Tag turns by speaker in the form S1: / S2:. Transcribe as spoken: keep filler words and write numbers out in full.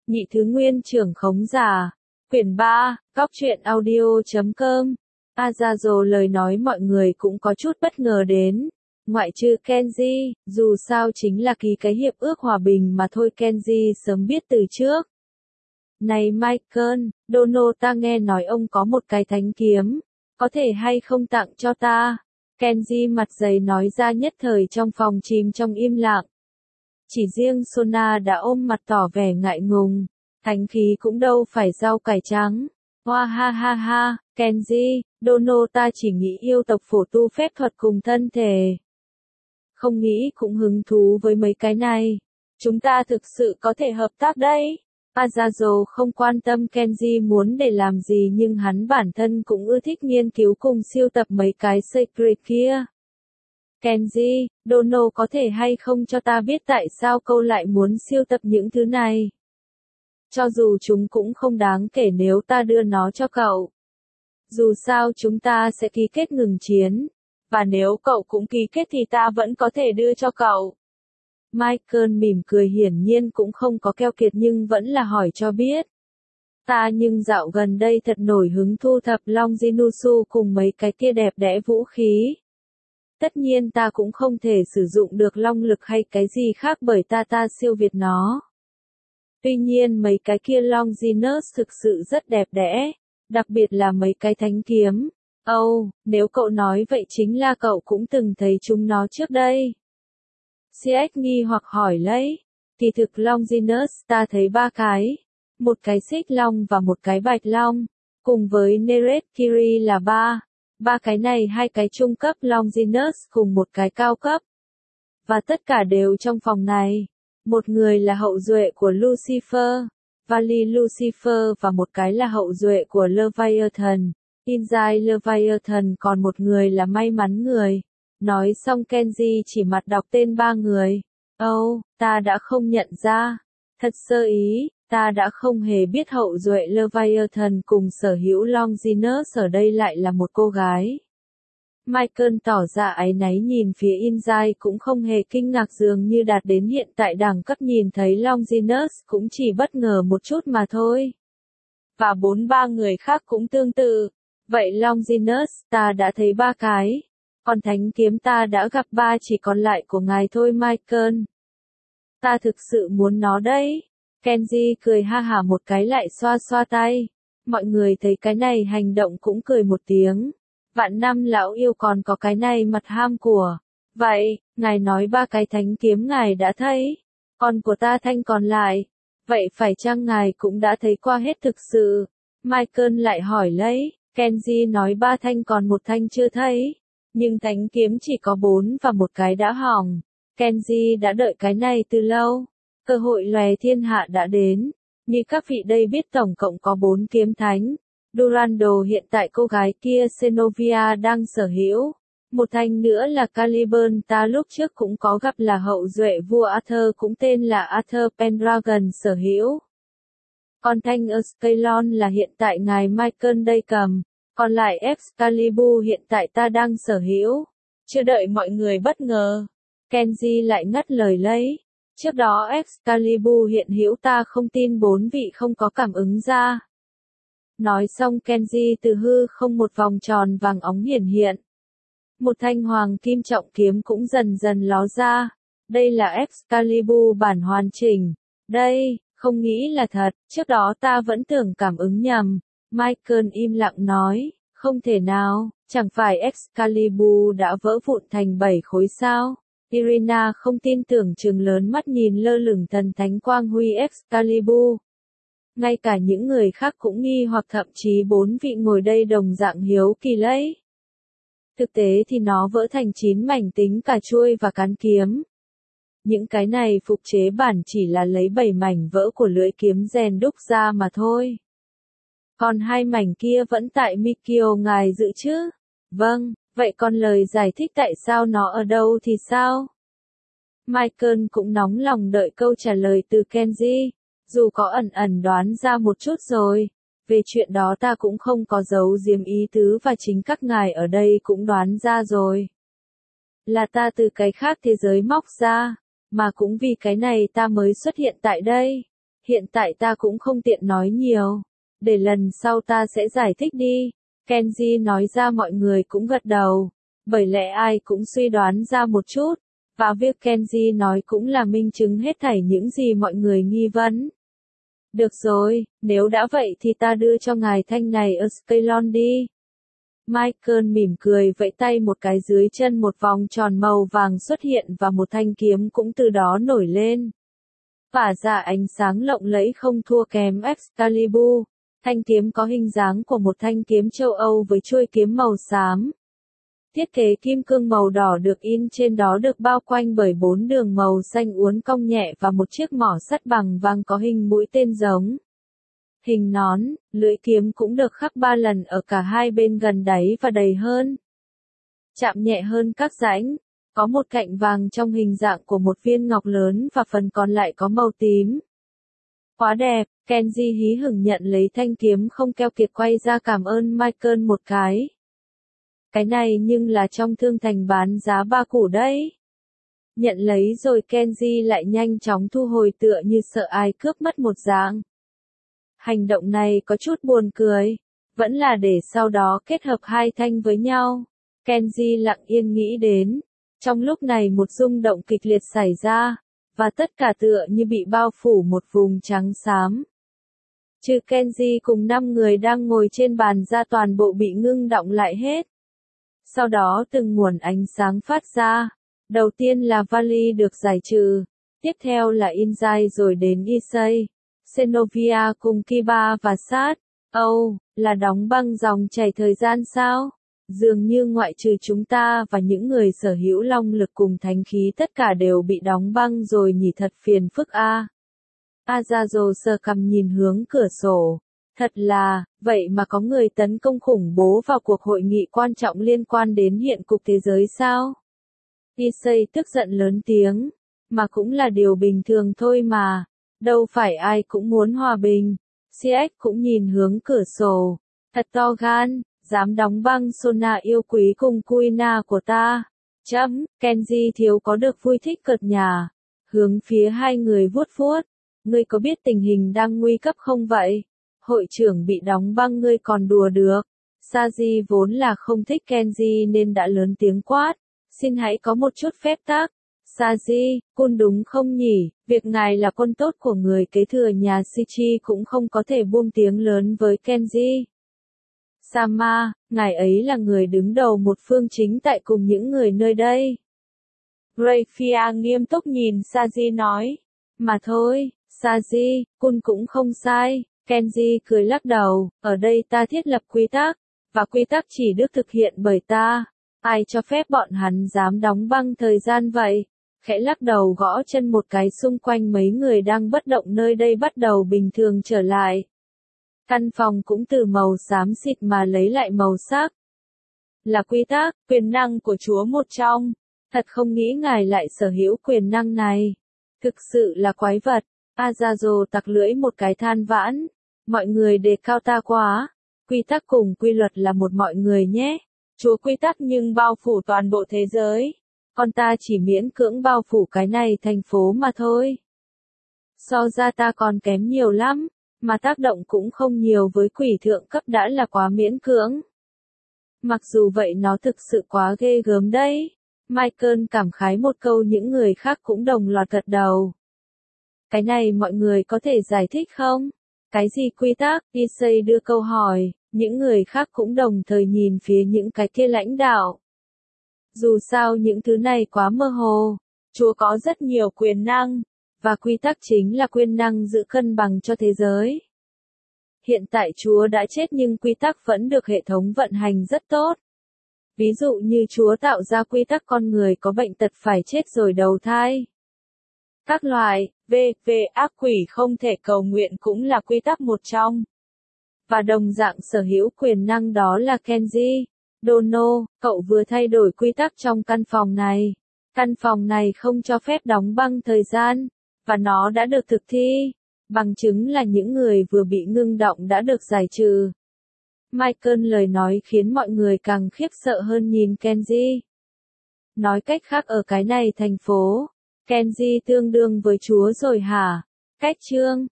S1: Nhị thứ nguyên trưởng khống giả. Quyển ba, Cóc truyện audio chấm com. Azazo lời nói mọi người cũng có chút bất ngờ đến. Ngoại trừ Kenji, dù sao chính là ký cái hiệp ước hòa bình mà thôi, Kenji sớm biết từ trước. Này Michael, Dono ta nghe nói ông có một cái thánh kiếm, có thể hay không tặng cho ta? Kenji mặt dày nói ra, nhất thời trong phòng chìm trong im lặng. Chỉ riêng Sona đã ôm mặt tỏ vẻ ngại ngùng, thánh khí cũng đâu phải rau cải trắng. Hoa ha ha ha, Kenji, Dono ta chỉ nghĩ yêu tộc phổ tu phép thuật cùng thân thể. Không nghĩ cũng hứng thú với mấy cái này. Chúng ta thực sự có thể hợp tác đấy. Azazo không quan tâm Kenji muốn để làm gì, nhưng hắn bản thân cũng ưa thích nghiên cứu cùng siêu tập mấy cái secret kia. Kenji, Dono có thể hay không cho ta biết tại sao cậu lại muốn siêu tập những thứ này? Cho dù chúng cũng không đáng kể nếu ta đưa nó cho cậu. Dù sao chúng ta sẽ ký kết ngừng chiến. Và nếu cậu cũng ký kết thì ta vẫn có thể đưa cho cậu. Michael mỉm cười, hiển nhiên cũng không có keo kiệt nhưng vẫn là hỏi cho biết. Ta nhưng dạo gần đây thật nổi hứng thu thập Long Jinutsu cùng mấy cái kia đẹp đẽ vũ khí. Tất nhiên ta cũng không thể sử dụng được long lực hay cái gì khác bởi ta ta siêu việt nó. Tuy nhiên mấy cái kia Long Jinus thực sự rất đẹp đẽ, đặc biệt là mấy cái thánh kiếm. Âu, oh, nếu cậu nói vậy chính là cậu cũng từng thấy chúng nó trước đây. xê ích nghi hoặc hỏi lấy. Kỳ thực Long Jinus ta thấy ba cái. Một cái xích long và một cái bạch long. Cùng với Neret Kiri là ba. Ba cái này hai cái trung cấp Long Jinus cùng một cái cao cấp. Và tất cả đều trong phòng này. Một người là hậu duệ của Lucifer, Valley Lucifer, và một cái là hậu duệ của Leviathan, Inzai Leviathan, còn một người là may mắn người. Nói xong Kenji chỉ mặt đọc tên ba người. Âu, oh, ta đã không nhận ra. Thật sơ ý, ta đã không hề biết hậu duệ Leviathan cùng sở hữu Long Jinus ở đây lại là một cô gái. Michael tỏ ra áy náy nhìn phía Inzai, cũng không hề kinh ngạc, dường như đạt đến hiện tại đẳng cấp nhìn thấy Long Jinus cũng chỉ bất ngờ một chút mà thôi. Và bốn ba người khác cũng tương tự. Vậy Long Jinus ta đã thấy ba cái. Còn thánh kiếm ta đã gặp ba, chỉ còn lại của ngài thôi Michael. Ta thực sự muốn nó đấy. Kenji cười ha hả một cái lại xoa xoa tay. Mọi người thấy cái này hành động cũng cười một tiếng. Vạn năm lão yêu còn có cái này mặt ham của. Vậy, ngài nói ba cái thánh kiếm ngài đã thấy. Còn của ta thanh còn lại. Vậy phải chăng ngài cũng đã thấy qua hết thực sự? Michael lại hỏi lấy. Kenji nói ba thanh còn một thanh chưa thấy. Nhưng thánh kiếm chỉ có bốn và một cái đã hỏng. Kenji đã đợi cái này từ lâu. Cơ hội lòe thiên hạ đã đến. Như các vị đây biết tổng cộng có bốn kiếm thánh. Durando hiện tại cô gái kia Xenovia đang sở hữu. Một thanh nữa là Caliburn, ta lúc trước cũng có gặp là hậu duệ vua Arthur cũng tên là Arthur Pendragon sở hữu. Còn thanh Excalibur là hiện tại ngài Michael đây cầm. Còn lại Excalibur hiện tại ta đang sở hữu. Chưa đợi mọi người bất ngờ, Kenji lại ngắt lời lấy. Trước đó Excalibur hiện hữu ta không tin bốn vị không có cảm ứng ra. Nói xong Kenji từ hư không một vòng tròn vàng óng hiển hiện. Một thanh hoàng kim trọng kiếm cũng dần dần ló ra. Đây là Excalibur bản hoàn chỉnh. Đây, không nghĩ là thật, trước đó ta vẫn tưởng cảm ứng nhầm. Michael im lặng nói, không thể nào, chẳng phải Excalibur đã vỡ vụn thành bảy khối sao? Irina không tin tưởng trừng lớn mắt nhìn lơ lửng thần thánh quang huy Excalibur. Ngay cả những người khác cũng nghi hoặc, thậm chí bốn vị ngồi đây đồng dạng hiếu kỳ lấy. Thực tế thì nó vỡ thành chín mảnh tính cả chuôi và cán kiếm. Những cái này phục chế bản chỉ là lấy bảy mảnh vỡ của lưỡi kiếm rèn đúc ra mà thôi. Còn hai mảnh kia vẫn tại Mikio ngài giữ chứ? Vâng, vậy còn lời giải thích tại sao nó ở đâu thì sao? Michael cũng nóng lòng đợi câu trả lời từ Kenji. Dù có ẩn ẩn đoán ra một chút rồi. Về chuyện đó ta cũng không có giấu giếm ý tứ và chính các ngài ở đây cũng đoán ra rồi. Là ta từ cái khác thế giới móc ra. Mà cũng vì cái này ta mới xuất hiện tại đây. Hiện tại ta cũng không tiện nói nhiều. Để lần sau ta sẽ giải thích đi. Kenji nói ra mọi người cũng gật đầu. Bởi lẽ ai cũng suy đoán ra một chút. Và việc Kenji nói cũng là minh chứng hết thảy những gì mọi người nghi vấn. Được rồi, nếu đã vậy thì ta đưa cho ngài thanh này ở Skyllon đi. Michael mỉm cười vẫy tay một cái, dưới chân một vòng tròn màu vàng xuất hiện và một thanh kiếm cũng từ đó nổi lên. Tỏa ra ánh sáng lộng lẫy không thua kém Excalibur. Thanh kiếm có hình dáng của một thanh kiếm châu Âu với chuôi kiếm màu xám. Thiết kế kim cương màu đỏ được in trên đó được bao quanh bởi bốn đường màu xanh uốn cong nhẹ và một chiếc mỏ sắt bằng vàng có hình mũi tên giống. Hình nón, lưỡi kiếm cũng được khắc ba lần ở cả hai bên gần đáy và đầy hơn. Chạm nhẹ hơn các rãnh, có một cạnh vàng trong hình dạng của một viên ngọc lớn và phần còn lại có màu tím. Quá đẹp, Kenji hí hửng nhận lấy thanh kiếm không keo kiệt quay ra cảm ơn Michael một cái. Cái này nhưng là trong thương thành bán giá ba củ đấy. Nhận lấy rồi Kenji lại nhanh chóng thu hồi tựa như sợ ai cướp mất một dạng. Hành động này có chút buồn cười. Vẫn là để sau đó kết hợp hai thanh với nhau. Kenji lặng yên nghĩ đến. Trong lúc này một rung động kịch liệt xảy ra. Và tất cả tựa như bị bao phủ một vùng trắng xám. Trừ Kenji cùng năm người đang ngồi trên bàn ra, toàn bộ bị ngưng đọng lại hết. Sau đó từng nguồn ánh sáng phát ra. Đầu tiên là Vali được giải trừ. Tiếp theo là Inzai rồi đến Issei. Xenovia cùng Kiba và Sát. Âu, oh, là đóng băng dòng chảy thời gian sao? Dường như ngoại trừ chúng ta và những người sở hữu long lực cùng thánh khí tất cả đều bị đóng băng rồi nhỉ, thật phiền phức a. Azazo sờ cằm nhìn hướng cửa sổ. Thật là, vậy mà có người tấn công khủng bố vào cuộc hội nghị quan trọng liên quan đến hiện cục thế giới sao? Issei tức giận lớn tiếng. Mà cũng là điều bình thường thôi mà. Đâu phải ai cũng muốn hòa bình. xê ích cũng nhìn hướng cửa sổ. Thật to gan, dám đóng băng Sona yêu quý cùng Kuina của ta. Chấm, Kenji thiếu có được vui thích cợt nhả. Hướng phía hai người vuốt vuốt. Ngươi có biết tình hình đang nguy cấp không vậy? Hội trưởng bị đóng băng ngươi còn đùa được. Saji vốn là không thích Kenji nên đã lớn tiếng quát. Xin hãy có một chút phép tắc. Saji, cun đúng không nhỉ? Việc ngài là con tốt của người kế thừa nhà Shichi cũng không có thể buông tiếng lớn với Kenji. Sama, ngài ấy là người đứng đầu một phương chính tại cùng những người nơi đây. Rayfia nghiêm túc nhìn Saji nói. Mà thôi, Saji, cun cũng không sai. Kenji cười lắc đầu, ở đây ta thiết lập quy tắc, và quy tắc chỉ được thực hiện bởi ta. Ai cho phép bọn hắn dám đóng băng thời gian vậy? Khẽ lắc đầu gõ chân một cái, xung quanh mấy người đang bất động nơi đây bắt đầu bình thường trở lại. Căn phòng cũng từ màu xám xịt mà lấy lại màu sắc. Là quy tắc, quyền năng của Chúa một trong. Thật không nghĩ ngài lại sở hữu quyền năng này. Thực sự là quái vật. Azazo tặc lưỡi một cái than vãn. Mọi người đề cao ta quá. Quy tắc cùng quy luật là một mọi người nhé. Chúa quy tắc nhưng bao phủ toàn bộ thế giới. Còn ta chỉ miễn cưỡng bao phủ cái này thành phố mà thôi. So ra ta còn kém nhiều lắm. Mà tác động cũng không nhiều với quỷ thượng cấp đã là quá miễn cưỡng. Mặc dù vậy nó thực sự quá ghê gớm đấy. Michael cảm khái một câu, những người khác cũng đồng loạt gật đầu. Cái này mọi người có thể giải thích không? Cái gì quy tắc? Issei đưa câu hỏi, những người khác cũng đồng thời nhìn phía những cái kia lãnh đạo. Dù sao những thứ này quá mơ hồ. Chúa có rất nhiều quyền năng. Và quy tắc chính là quyền năng giữ cân bằng cho thế giới. Hiện tại Chúa đã chết nhưng quy tắc vẫn được hệ thống vận hành rất tốt. Ví dụ như Chúa tạo ra quy tắc con người có bệnh tật phải chết rồi đầu thai. Các loại, về, về ác quỷ không thể cầu nguyện cũng là quy tắc một trong. Và đồng dạng sở hữu quyền năng đó là Kenji. Dono, cậu vừa thay đổi quy tắc trong căn phòng này. Căn phòng này không cho phép đóng băng thời gian. Và nó đã được thực thi. Bằng chứng là những người vừa bị ngưng động đã được giải trừ. Michael lời nói khiến mọi người càng khiếp sợ hơn nhìn Kenji. Nói cách khác ở cái này thành phố, Kenji tương đương với Chúa rồi hả? Cách chương